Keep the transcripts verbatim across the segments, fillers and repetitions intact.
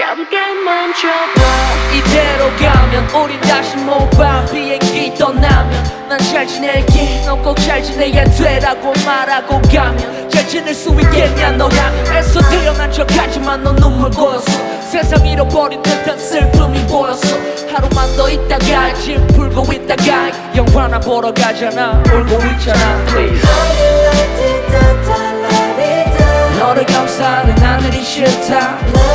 잠깐 멈춰봐. 이대로 가면 우린 다시 못 봐. 비행기 떠나면 난 잘 지낼게, 넌 꼭 잘 지내야 돼라고 말하고 가면 잘 지낼 수 있겠냐 너라면. 애써 태어난 척하지만 넌 눈물 고였어. 세상 잃어버린 듯한 슬픔이 보였어. 하루만 더 있다가 짐 풀고 있다가 영화나 보러 가잖아. 울고 있잖아. Please. 너를 감싸는 하늘이 싫다.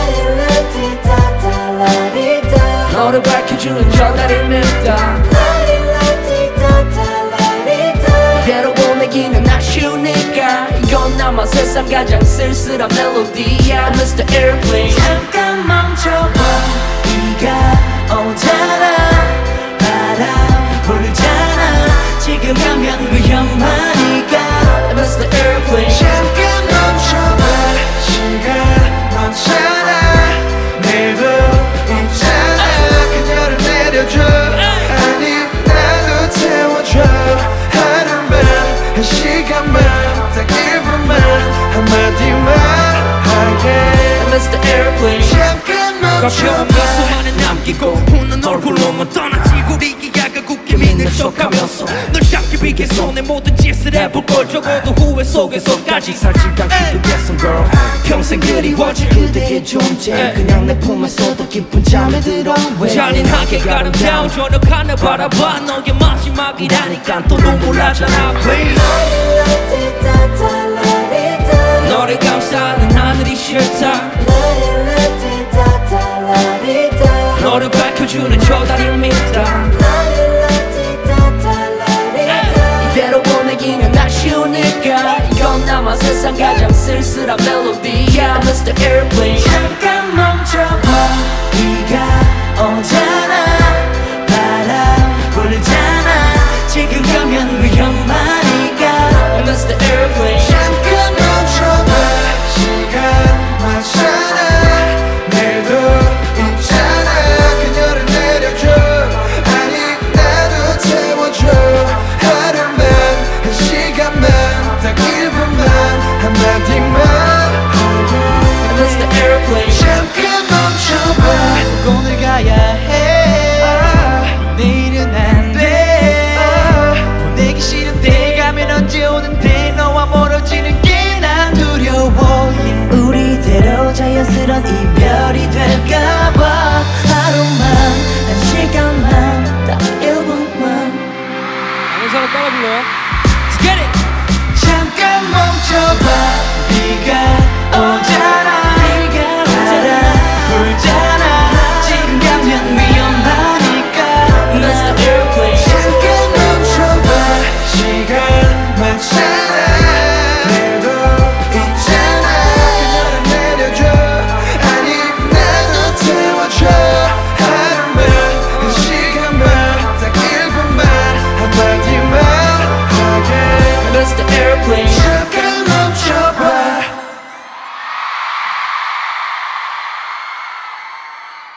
너를 밝혀주는 전화를 밉다. 이대로 보내기는 아쉬우니까 이건 아마 세상 가장 쓸쓸한 멜로디야. 미스터 Airplane. 잠깐 멈춰봐. 비가 오잖아. 바람 불잖아. 지금 가면 위험하니까. 미스터 Airplane. 잠깐 멈춰봐. 시간 멈춰라. 내일도 있잖아. 그녀를 내려줘. 아니 나도 태워줘. 하루만 한 시간만 딱 일 분만 한마디만 하게. 미스터 Airplane. 잠깐 가벼운 멈춰봐. 미소만은 남기고 웃는 얼굴로만 떠나지고 리기야가 굳게 믿는 척하면서 널 잡기 위해서 내 모든 짓을 해볼 걸. 적어도 후회 속에서까지 살지 않기 위해서 girl. 평생 그리워질 그대의 존재. 그냥 내 품에서도 깊은 잠에 들어. 잔인하게 아름다운 저녁 하늘 바라봐. 너의 마지막이라니까 또 눈물 나잖아. Please. 너를 감싸는 하늘이 싫다. 너를 밝혀주는 저 달이 밉다. 이대로 보내기는 아쉬우니까 이건 아마 세상 가장 쓸쓸한 멜로디야. 미스터 Airplane. 잠깐 멈춰봐. 비가 오잖아. 바람 불잖아. 지금 가면 위험하니까. 미스터 Airplane. 잠깐 멈춰봐. 시간 맞잖아. 내일도 있잖아. 그녀를 내려줘. 아니 나도 태워줘. 하루만 한 시간만 딱 일 분만 한마디만 하게. 미스터 Airplane. 잠깐 멈춰봐. 오늘 가야 해. 내일은 안 돼. 보내기 싫은데 가면 언제 오는데. 너와 멀어지는 게 난 두려워. 우리대로 자연스런 이별이 될까봐. 하루만 한 시간만 딱 일 분만. 아는 사람 따라 불러요. Let's get it. 잠깐 멈춰봐. 비가 오잖아. 바람 불잖아. 지금 가면 위험하니까. 미스터 Airplane. 잠깐 멈춰봐. 시간 맞잖아. 내일도 있잖아. 그녀를 내려줘. 아니 나도 태워줘. 하루만 한 시간만 딱 일 분만 한마디만 하게. 미스터 Airplane. 잠깐